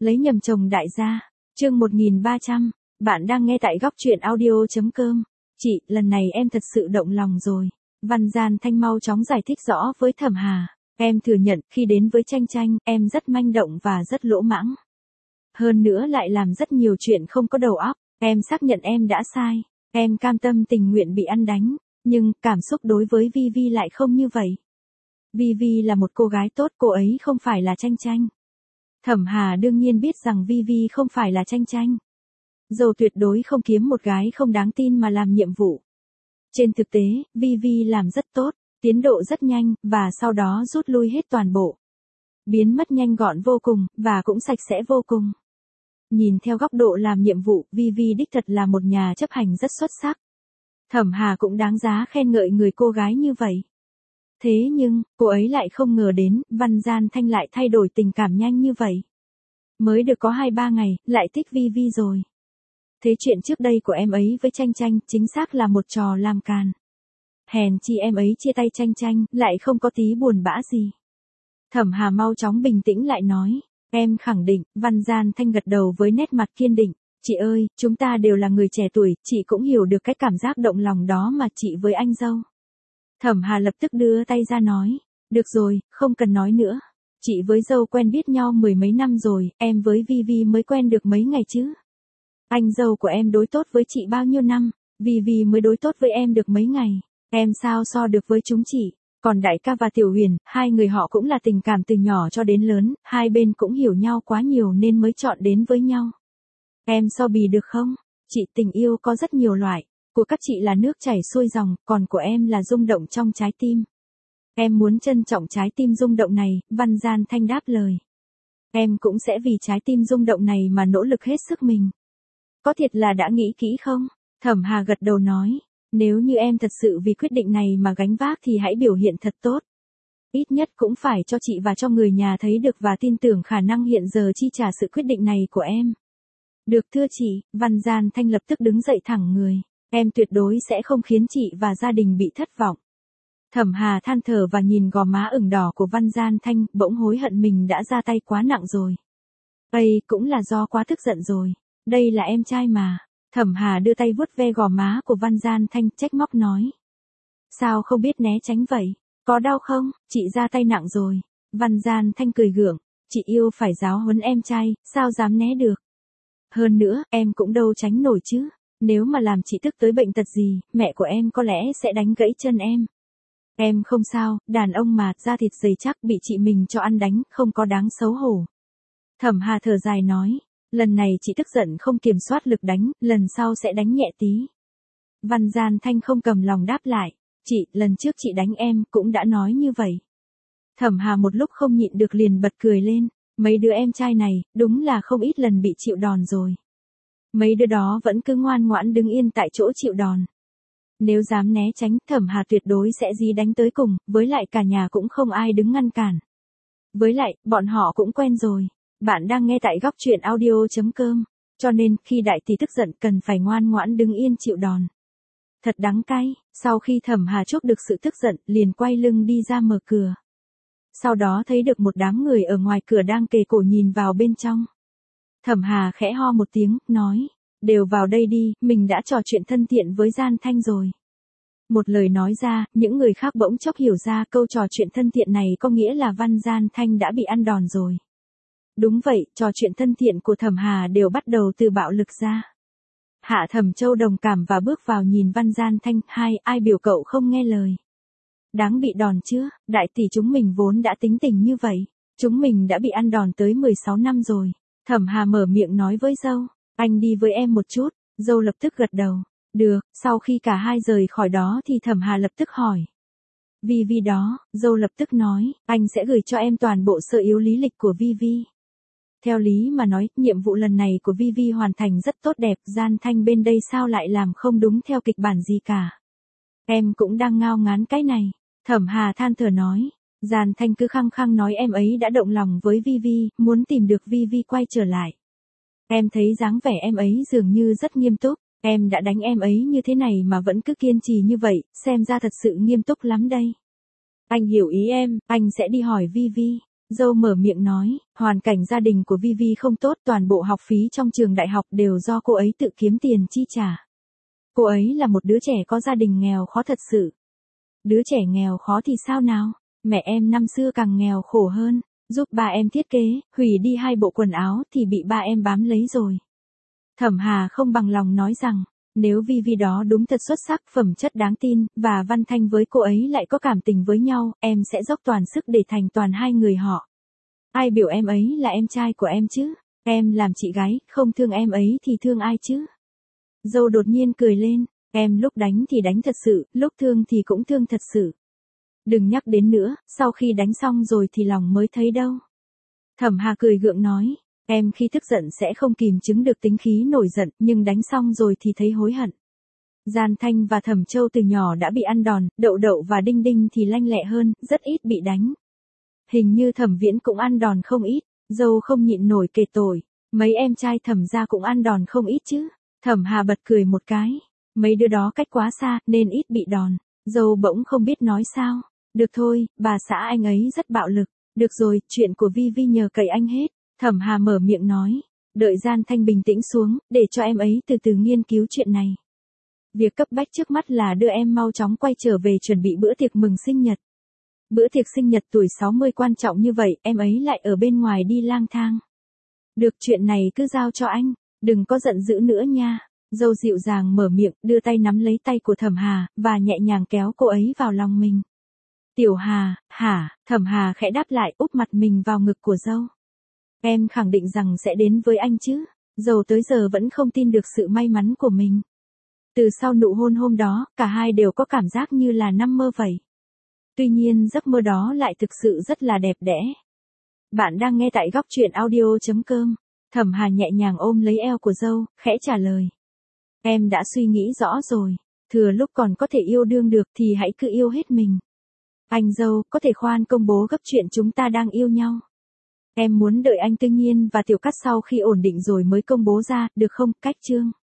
Lấy nhầm chồng đại gia. Chương 1300. Bạn đang nghe tại góc truyện audio.com. Chị, lần này em thật sự động lòng rồi. Văn Gian Thanh mau chóng giải thích rõ với Thẩm Hà. Em thừa nhận, khi đến với Tranh Tranh, em rất manh động và rất lỗ mãng. Hơn nữa lại làm rất nhiều chuyện không có đầu óc. Em xác nhận em đã sai. Em cam tâm tình nguyện bị ăn đánh. Nhưng, cảm xúc đối với Vi lại không như vậy. Vi là một cô gái tốt, cô ấy không phải là Tranh Tranh. Thẩm Hà đương nhiên biết rằng Vi không phải là Tranh Tranh. Dâu tuyệt đối không kiếm một gái không đáng tin mà làm nhiệm vụ. Trên thực tế, Vi làm rất tốt, tiến độ rất nhanh, và sau đó rút lui hết toàn bộ. Biến mất nhanh gọn vô cùng, và cũng sạch sẽ vô cùng. Nhìn theo góc độ làm nhiệm vụ, Vi đích thật là một nhà chấp hành rất xuất sắc. Thẩm Hà cũng đáng giá khen ngợi người cô gái như vậy. Thế nhưng, cô ấy lại không ngờ đến, Văn Gian Thanh lại thay đổi tình cảm nhanh như vậy. Mới được có 2-3 ngày, lại thích Vi rồi. Thế chuyện trước đây của em ấy với Tranh Tranh chính xác là một trò làm càn. Hèn chi em ấy chia tay Tranh Tranh, lại không có tí buồn bã gì. Thẩm Hà mau chóng bình tĩnh lại nói. Em khẳng định, Văn Gian Thanh gật đầu với nét mặt kiên định. Chị ơi, chúng ta đều là người trẻ tuổi, chị cũng hiểu được cái cảm giác động lòng đó mà chị với anh dâu. Thẩm Hà lập tức đưa tay ra nói. Được rồi, không cần nói nữa. Chị với dâu quen biết nhau 10 mấy năm rồi, em với Vi mới quen được mấy ngày chứ. Anh dâu của em đối tốt với chị bao nhiêu năm, Vi mới đối tốt với em được mấy ngày. Em sao so được với chúng chị. Còn đại ca và Tiểu Huyền, hai người họ cũng là tình cảm từ nhỏ cho đến lớn, hai bên cũng hiểu nhau quá nhiều nên mới chọn đến với nhau. Em so bì được không? Chị, tình yêu có rất nhiều loại. Của các chị là nước chảy xuôi dòng, còn của em là rung động trong trái tim. Em muốn trân trọng trái tim rung động này, Văn Gian Thanh đáp lời. Em cũng sẽ vì trái tim rung động này mà nỗ lực hết sức mình. Có thiệt là đã nghĩ kỹ không? Thẩm Hà gật đầu nói. Nếu như em thật sự vì quyết định này mà gánh vác thì hãy biểu hiện thật tốt. Ít nhất cũng phải cho chị và cho người nhà thấy được và tin tưởng khả năng hiện giờ chi trả sự quyết định này của em. Được thưa chị, Văn Gian Thanh lập tức đứng dậy thẳng người. Em tuyệt đối sẽ không khiến chị và gia đình bị thất vọng. Thẩm Hà than thở và nhìn gò má ửng đỏ của Văn Gian Thanh, bỗng hối hận mình đã ra tay quá nặng rồi. Ây, cũng là do quá tức giận rồi. Đây là em trai mà. Thẩm Hà đưa tay vuốt ve gò má của Văn Gian Thanh, trách móc nói. Sao không biết né tránh vậy? Có đau không? Chị ra tay nặng rồi. Văn Gian Thanh cười gượng. Chị yêu phải giáo huấn em trai, sao dám né được? Hơn nữa, em cũng đâu tránh nổi chứ. Nếu mà làm chị tức tới bệnh tật gì, mẹ của em có lẽ sẽ đánh gãy chân em. Em không sao, đàn ông mà, da thịt dày chắc, bị chị mình cho ăn đánh, không có đáng xấu hổ. Thẩm Hà thở dài nói. Lần này chị tức giận không kiểm soát lực đánh, lần sau sẽ đánh nhẹ tí. Văn Gian Thanh không cầm lòng đáp lại. Chị, lần trước chị đánh em, cũng đã nói như vậy. Thẩm Hà một lúc không nhịn được liền bật cười lên. Mấy đứa em trai này, đúng là không ít lần bị chịu đòn rồi. Mấy đứa đó vẫn cứ ngoan ngoãn đứng yên tại chỗ chịu đòn. Nếu dám né tránh, Thẩm Hà tuyệt đối sẽ dí đánh tới cùng, với lại cả nhà cũng không ai đứng ngăn cản. Với lại, bọn họ cũng quen rồi. Bạn đang nghe tại góc truyện audio.com, cho nên khi đại tỷ tức giận cần phải ngoan ngoãn đứng yên chịu đòn. Thật đắng cay, sau khi Thẩm Hà chuốc được sự tức giận, liền quay lưng đi ra mở cửa. Sau đó thấy được một đám người ở ngoài cửa đang kề cổ nhìn vào bên trong. Thẩm Hà khẽ ho một tiếng, nói, đều vào đây đi, mình đã trò chuyện thân thiện với Gian Thanh rồi. Một lời nói ra, những người khác bỗng chốc hiểu ra câu trò chuyện thân thiện này có nghĩa là Văn Gian Thanh đã bị ăn đòn rồi. Đúng vậy, trò chuyện thân thiện của Thẩm Hà đều bắt đầu từ bạo lực ra. Hạ Thẩm Châu đồng cảm và bước vào nhìn Văn Gian Thanh, ai biểu cậu không nghe lời. Đáng bị đòn chưa, đại tỷ chúng mình vốn đã tính tình như vậy. Chúng mình đã bị ăn đòn tới 16 năm rồi. Thẩm Hà mở miệng nói với dâu, anh đi với em một chút, dâu lập tức gật đầu. Được, sau khi cả hai rời khỏi đó thì Thẩm Hà lập tức hỏi. Vi đó, dâu lập tức nói, anh sẽ gửi cho em toàn bộ sơ yếu lý lịch của Vi. Theo lý mà nói, nhiệm vụ lần này của Vi hoàn thành rất tốt đẹp, Gian Thanh bên đây sao lại làm không đúng theo kịch bản gì cả. Em cũng đang ngao ngán cái này. Thẩm Hà than thở nói. Gian Thanh cứ khăng khăng nói em ấy đã động lòng với Vi, muốn tìm được Vi quay trở lại. Em thấy dáng vẻ em ấy dường như rất nghiêm túc. Em đã đánh em ấy như thế này mà vẫn cứ kiên trì như vậy, xem ra thật sự nghiêm túc lắm đây. Anh hiểu ý em, anh sẽ đi hỏi Vi. Dâu mở miệng nói, hoàn cảnh gia đình của Vivi không tốt, toàn bộ học phí trong trường đại học đều do cô ấy tự kiếm tiền chi trả. Cô ấy là một đứa trẻ có gia đình nghèo khó thật sự. Đứa trẻ nghèo khó thì sao nào? Mẹ em năm xưa càng nghèo khổ hơn, giúp ba em thiết kế, hủy đi 2 bộ quần áo thì bị ba em bám lấy rồi. Thẩm Hà không bằng lòng nói rằng, nếu Vivi đó đúng thật xuất sắc, phẩm chất đáng tin, và Văn Thanh với cô ấy lại có cảm tình với nhau, em sẽ dốc toàn sức để thành toàn hai người họ. Ai biểu em ấy là em trai của em chứ? Em làm chị gái, không thương em ấy thì thương ai chứ? Dâu đột nhiên cười lên, em lúc đánh thì đánh thật sự, lúc thương thì cũng thương thật sự. Đừng nhắc đến nữa, sau khi đánh xong rồi thì lòng mới thấy đâu. Thẩm Hà cười gượng nói, em khi tức giận sẽ không kìm chứng được tính khí nổi giận, nhưng đánh xong rồi thì thấy hối hận. Gian Thanh và Thẩm Châu từ nhỏ đã bị ăn đòn, Đậu Đậu và Đinh Đinh thì lanh lẹ hơn, rất ít bị đánh. Hình như Thẩm Viễn cũng ăn đòn không ít, dâu không nhịn nổi kể tội, mấy em trai Thẩm gia cũng ăn đòn không ít chứ. Thẩm Hà bật cười một cái, mấy đứa đó cách quá xa nên ít bị đòn. Dâu bỗng không biết nói sao. Được thôi, bà xã anh ấy rất bạo lực. Được rồi, chuyện của Vivi nhờ cậy anh hết. Thẩm Hà mở miệng nói, đợi Gian Thanh bình tĩnh xuống, để cho em ấy từ từ nghiên cứu chuyện này. Việc cấp bách trước mắt là đưa em mau chóng quay trở về chuẩn bị bữa tiệc mừng sinh nhật. Bữa tiệc sinh nhật tuổi 60 quan trọng như vậy, em ấy lại ở bên ngoài đi lang thang. Được, chuyện này cứ giao cho anh, đừng có giận dữ nữa nha. Dâu dịu dàng mở miệng, đưa tay nắm lấy tay của Thẩm Hà, và nhẹ nhàng kéo cô ấy vào lòng mình. Tiểu Hà, hả? Thẩm Hà khẽ đáp lại, úp mặt mình vào ngực của dâu. Em khẳng định rằng sẽ đến với anh chứ? Dâu tới giờ vẫn không tin được sự may mắn của mình. Từ sau nụ hôn hôm đó, cả hai đều có cảm giác như là nằm mơ vậy. Tuy nhiên giấc mơ đó lại thực sự rất là đẹp đẽ. Bạn đang nghe tại góc truyện audio.com. Thẩm Hà nhẹ nhàng ôm lấy eo của dâu, khẽ trả lời. Em đã suy nghĩ rõ rồi, thừa lúc còn có thể yêu đương được thì hãy cứ yêu hết mình. Anh dâu, có thể khoan công bố gấp chuyện chúng ta đang yêu nhau. Em muốn đợi anh Tư Nhiên và Tiểu Cát sau khi ổn định rồi mới công bố ra, được không? Cách chương.